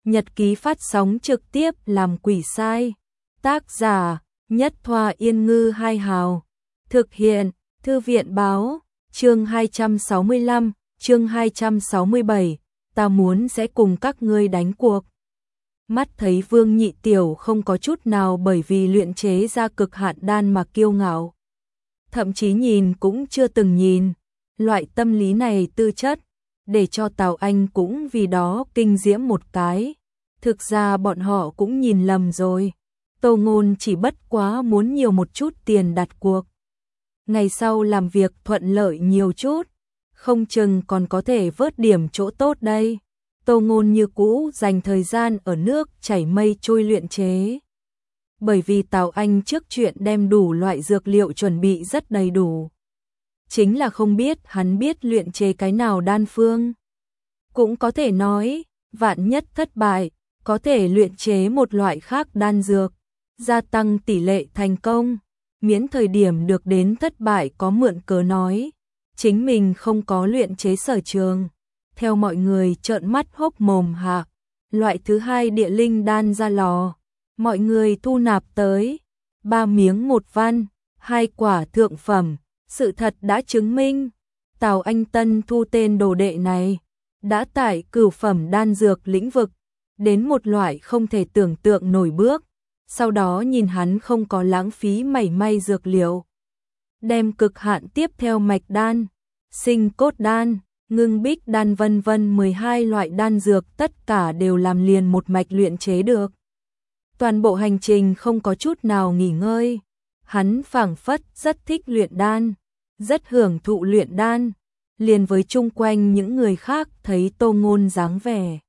Nhật ký phát sóng trực tiếp làm quỷ sai. Tác giả Nhất Thoa Yên Ngư Hai Hào. Thực hiện Thư viện Báo. Chương 265, chương 267. Ta muốn sẽ cùng các ngươi đánh cuộc. Mắt thấy Vương Nhị Tiểu không có chút nào bởi vì luyện chế ra cực hạn đan mà kiêu ngạo. Thậm chí nhìn cũng chưa từng nhìn. Loại tâm lý này tư chất, để cho Tào Anh cũng vì đó kinh diễm một cái. Thực ra bọn họ cũng nhìn lầm rồi. Tô Ngôn chỉ bất quá muốn nhiều một chút tiền đặt cuộc. Ngày sau làm việc thuận lợi nhiều chút, không chừng còn có thể vớt điểm chỗ tốt đây. Tô Ngôn như cũ dành thời gian ở nước chảy mây trôi luyện chế. Bởi vì Tào Anh trước chuyện đem đủ loại dược liệu chuẩn bị rất đầy đủ. Chính là không biết hắn biết luyện chế cái nào đan phương. Cũng có thể nói, vạn nhất thất bại, có thể luyện chế một loại khác đan dược, gia tăng tỷ lệ thành công, miễn thời điểm được đến thất bại có mượn cớ nói. Chính mình không có luyện chế sở trường. Theo mọi người trợn mắt hốc mồm hạ, loại thứ hai địa linh đan ra lò. Mọi người thu nạp tới 3 miếng 1 văn, 2 quả thượng phẩm. Sự thật đã chứng minh, Tào Anh Tân thu tên đồ đệ này, đã tải cửu phẩm đan dược lĩnh vực, đến một loại không thể tưởng tượng nổi bước. Sau đó nhìn hắn không có lãng phí mảy may dược liệu. Đem cực hạn tiếp theo mạch đan, sinh cốt đan, ngưng bích đan vân vân 12 loại đan dược tất cả đều làm liền một mạch luyện chế được. Toàn bộ hành trình không có chút nào nghỉ ngơi. Hắn phảng phất rất thích luyện đan, rất hưởng thụ luyện đan, liền với chung quanh những người khác thấy Tô Ngôn dáng vẻ.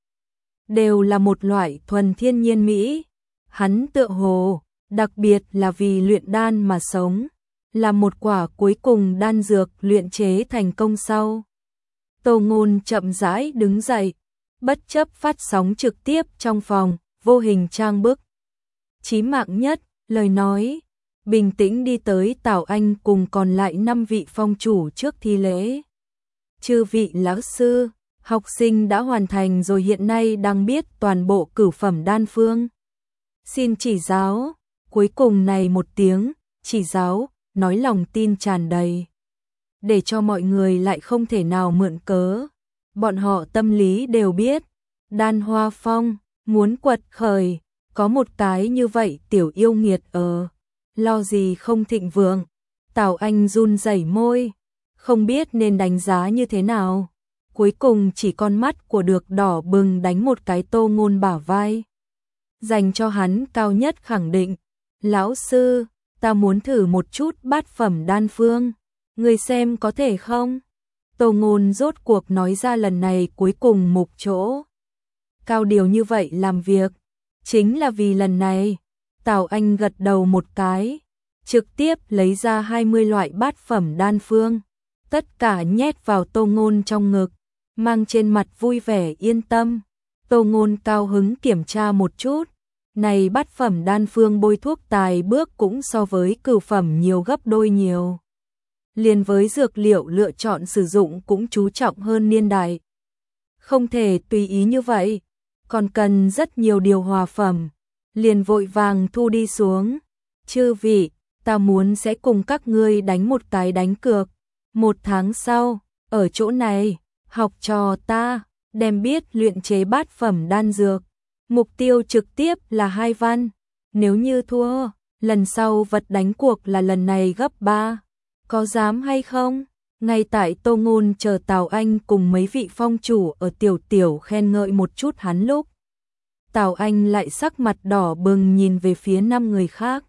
Đều là một loại thuần thiên nhiên mỹ. Hắn tựa hồ, đặc biệt là vì luyện đan mà sống, là một quả cuối cùng đan dược luyện chế thành công sau. Tô Ngôn chậm rãi đứng dậy, bất chấp phát sóng trực tiếp trong phòng, vô hình trang bức. Chí mạng nhất, lời nói. Bình tĩnh đi tới Tào Anh cùng còn lại 5 vị phong chủ trước thi lễ. Chư vị lão sư, học sinh đã hoàn thành rồi hiện nay đang biết toàn bộ cửu phẩm đan phương. Xin chỉ giáo, cuối cùng này một tiếng, chỉ giáo, nói lòng tin tràn đầy. Để cho mọi người lại không thể nào mượn cớ. Bọn họ tâm lý đều biết, Đan Hoa Phong, muốn quật khởi, có một cái như vậy tiểu yêu nghiệt lo gì không thịnh vượng. Tào Anh run rẩy môi, không biết nên đánh giá như thế nào. Cuối cùng chỉ con mắt của được đỏ bừng đánh một cái Tô Ngôn bả vai. Dành cho hắn cao nhất khẳng định. Lão sư, ta muốn thử một chút bát phẩm đan phương. Người xem có thể không? Tô Ngôn rốt cuộc nói ra lần này cuối cùng mục chỗ. Cao điều như vậy làm việc. Chính là vì lần này. Tào Anh gật đầu một cái, trực tiếp lấy ra 20 loại bát phẩm đan phương, tất cả nhét vào Tô Ngôn trong ngực, mang trên mặt vui vẻ yên tâm. Tô Ngôn cao hứng kiểm tra một chút, này bát phẩm đan phương bôi thuốc tài bước cũng so với cửu phẩm nhiều gấp đôi nhiều. Liền với dược liệu lựa chọn sử dụng cũng chú trọng hơn niên đại. Không thể tùy ý như vậy, còn cần rất nhiều điều hòa phẩm. Liền vội vàng thu đi xuống. Chư vị, ta muốn sẽ cùng các ngươi đánh một cái đánh cược. 1 tháng sau, ở chỗ này, học trò ta, đem biết luyện chế bát phẩm đan dược. Mục tiêu trực tiếp là 2 văn. Nếu như thua, lần sau vật đánh cuộc là lần này gấp 3. Có dám hay không? Ngay tại Tô Ngôn chờ Tào Anh cùng mấy vị phong chủ ở tiểu khen ngợi một chút hắn lúc. Tào Anh lại sắc mặt đỏ bừng nhìn về phía 5 người khác.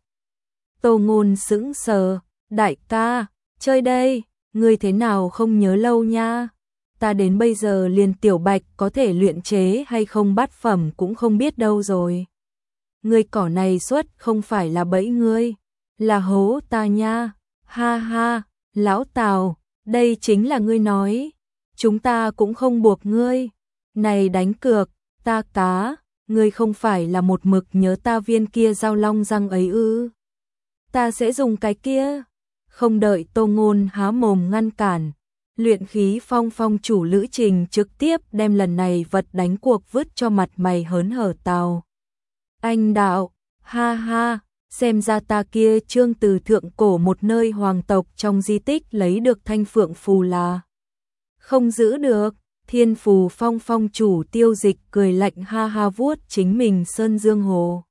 Tô Ngôn sững sờ, đại ca, chơi đây, ngươi thế nào không nhớ lâu nha. Ta đến bây giờ liền tiểu bạch có thể luyện chế hay không bát phẩm cũng không biết đâu rồi. Ngươi cỏ này xuất không phải là bẫy ngươi, là hố ta nha. Ha ha, lão Tào, đây chính là ngươi nói. Chúng ta cũng không buộc ngươi. Này đánh cược, ta cá. Ngươi không phải là một mực nhớ ta viên kia dao long răng ấy ư? Ta sẽ dùng cái kia. Không đợi Tô Ngôn há mồm ngăn cản, Luyện khí phong phong chủ Lữ Trình trực tiếp đem lần này vật đánh cuộc vứt cho mặt mày hớn hở Tào. Anh đạo, ha ha, xem ra ta kia trương từ thượng cổ một nơi hoàng tộc trong di tích lấy được thanh phượng phù là không giữ được. Thiên phù phong phong chủ Tiêu Dịch cười lạnh ha ha vuốt chính mình sơn dương hồ.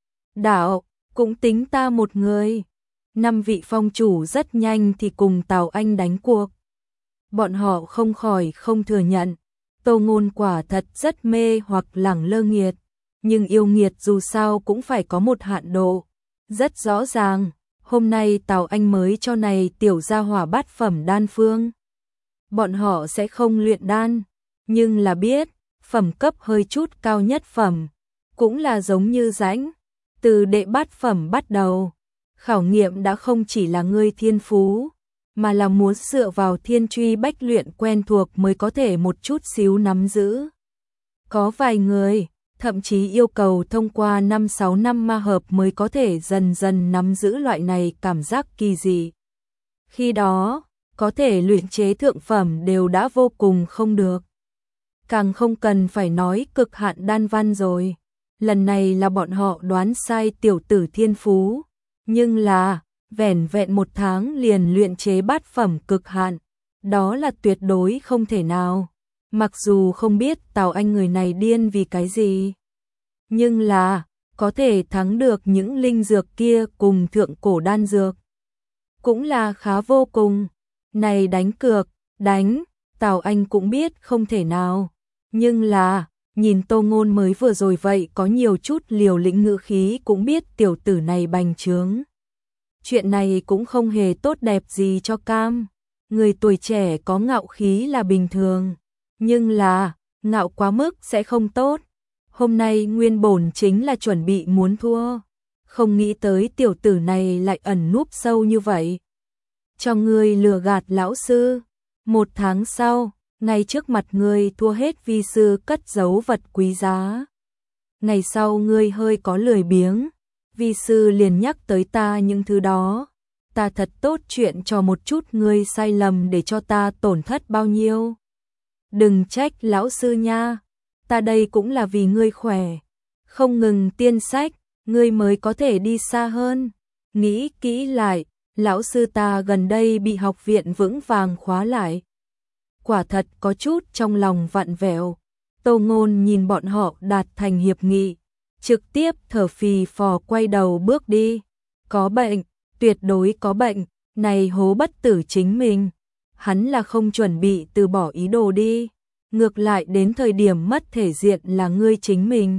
Đạo, cũng tính ta một người. 5 vị phong chủ rất nhanh thì cùng Tào Anh đánh cuộc. Bọn họ không khỏi không thừa nhận, Tô Ngôn quả thật rất mê hoặc lẳng lơ nghiệt, nhưng yêu nghiệt dù sao cũng phải có một hạn độ. Rất rõ ràng, hôm nay Tào Anh mới cho này tiểu gia hỏa bát phẩm đan phương. Bọn họ sẽ không luyện đan, nhưng là biết, phẩm cấp hơi chút cao nhất phẩm, cũng là giống như rãnh, từ đệ bát phẩm bắt đầu. Khảo nghiệm đã không chỉ là ngươi thiên phú, mà là muốn dựa vào thiên truy bách luyện quen thuộc mới có thể một chút xíu nắm giữ. Có vài người, thậm chí yêu cầu thông qua 5-6 năm ma hợp mới có thể dần dần nắm giữ loại này cảm giác kỳ dị. Khi đó, có thể luyện chế thượng phẩm đều đã vô cùng không được. Càng không cần phải nói cực hạn đan văn rồi. Lần này là bọn họ đoán sai tiểu tử thiên phú, nhưng là vẻn vẹn 1 tháng liền luyện chế bát phẩm cực hạn, đó là tuyệt đối không thể nào. Mặc dù không biết Tào Anh người này điên vì cái gì, nhưng là có thể thắng được những linh dược kia cùng thượng cổ đan dược, cũng là khá vô cùng. Này đánh cược, đánh, Tào Anh cũng biết không thể nào, nhưng là nhìn Tô Ngôn mới vừa rồi vậy có nhiều chút liều lĩnh ngữ khí cũng biết tiểu tử này bành trướng. Chuyện này cũng không hề tốt đẹp gì cho cam. Người tuổi trẻ có ngạo khí là bình thường, nhưng là ngạo quá mức sẽ không tốt. Hôm nay nguyên bổn chính là chuẩn bị muốn thua, không nghĩ tới tiểu tử này lại ẩn núp sâu như vậy. Cho ngươi lừa gạt lão sư. 1 tháng sau, ngay trước mặt ngươi thua hết vi sư cất giấu vật quý giá. Ngày sau ngươi hơi có lười biếng, vi sư liền nhắc tới ta những thứ đó. Ta thật tốt chuyện cho một chút ngươi sai lầm để cho ta tổn thất bao nhiêu. Đừng trách lão sư nha, ta đây cũng là vì ngươi khỏe. Không ngừng tiên sách, ngươi mới có thể đi xa hơn. Nghĩ kỹ lại, lão sư ta gần đây bị học viện vững vàng khóa lại. Quả thật có chút trong lòng vặn vẹo. Tô Ngôn nhìn bọn họ đạt thành hiệp nghị, trực tiếp thở phì phò quay đầu bước đi. Có bệnh, tuyệt đối có bệnh, này hố bất tử chính mình. Hắn là không chuẩn bị từ bỏ ý đồ đi, ngược lại đến thời điểm mất thể diện là ngươi chính mình.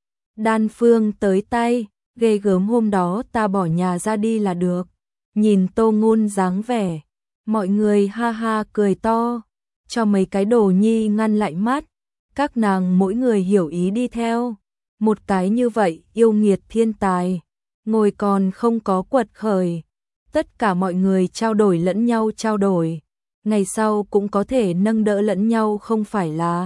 Đan phương tới tay, ghê gớm hôm đó ta bỏ nhà ra đi là được. Nhìn Tô Ngôn dáng vẻ, mọi người ha ha cười to, cho mấy cái đồ nhi ngăn lại mắt. Các nàng mỗi người hiểu ý đi theo. Một cái như vậy yêu nghiệt thiên tài, ngồi còn không có quật khởi. Tất cả mọi người trao đổi lẫn nhau trao đổi. Ngày sau cũng có thể nâng đỡ lẫn nhau không phải là.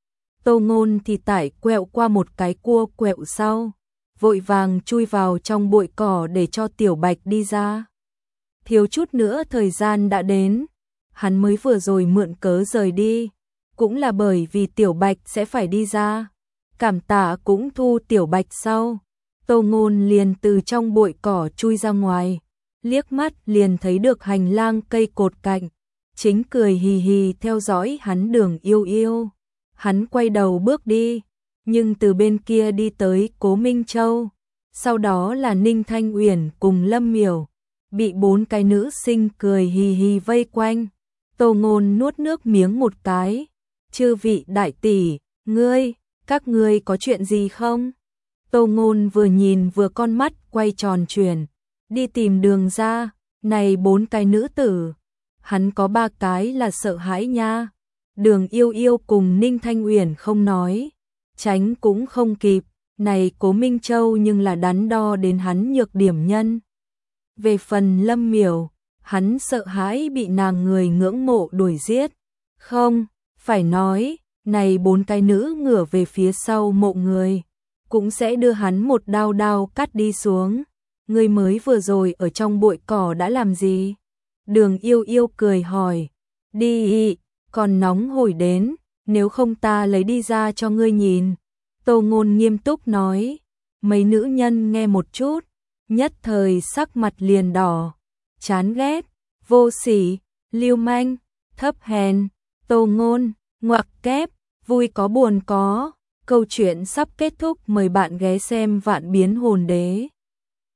Tô Ngôn thì tải quẹo qua một cái cua quẹo sau, vội vàng chui vào trong bụi cỏ để cho Tiểu Bạch đi ra. Thiếu chút nữa thời gian đã đến, hắn mới vừa rồi mượn cớ rời đi, cũng là bởi vì Tiểu Bạch sẽ phải đi ra. Cảm tạ cũng thu Tiểu Bạch sau, Tô Ngôn liền từ trong bụi cỏ chui ra ngoài, liếc mắt liền thấy được hành lang cây cột cạnh, chính cười hì hì theo dõi hắn Đường Yêu Yêu. Hắn quay đầu bước đi, nhưng từ bên kia đi tới Cố Minh Châu, sau đó là Ninh Thanh Uyển cùng Lâm Miểu, bị 4 cái nữ sinh cười hì hì vây quanh. Tô Ngôn nuốt nước miếng một cái, chư vị đại tỷ, các ngươi có chuyện gì không? Tô Ngôn vừa nhìn vừa con mắt quay tròn chuyển, đi tìm đường ra, này 4 cái nữ tử, hắn có 3 cái là sợ hãi nha. Đường Yêu Yêu cùng Ninh Thanh Uyển không nói, tránh cũng không kịp, này Cố Minh Châu nhưng là đắn đo đến hắn nhược điểm nhân. Về phần Lâm Miểu, hắn sợ hãi bị nàng người ngưỡng mộ đuổi giết. Không, phải nói, này 4 cái nữ ngửa về phía sau mộ người, cũng sẽ đưa hắn một đao đao cắt đi xuống. Người mới vừa rồi ở trong bụi cỏ đã làm gì? Đường Yêu Yêu cười hỏi. Đi, còn nóng hổi đến, nếu không ta lấy đi ra cho ngươi nhìn. Tô Ngôn nghiêm túc nói. Mấy nữ nhân nghe một chút, nhất thời sắc mặt liền đỏ, chán ghét, vô sỉ, lưu manh, thấp hèn. Tô Ngôn, ngoặc kép, vui có buồn có. Câu chuyện sắp kết thúc, mời bạn ghé xem Vạn Biến Hồn Đế.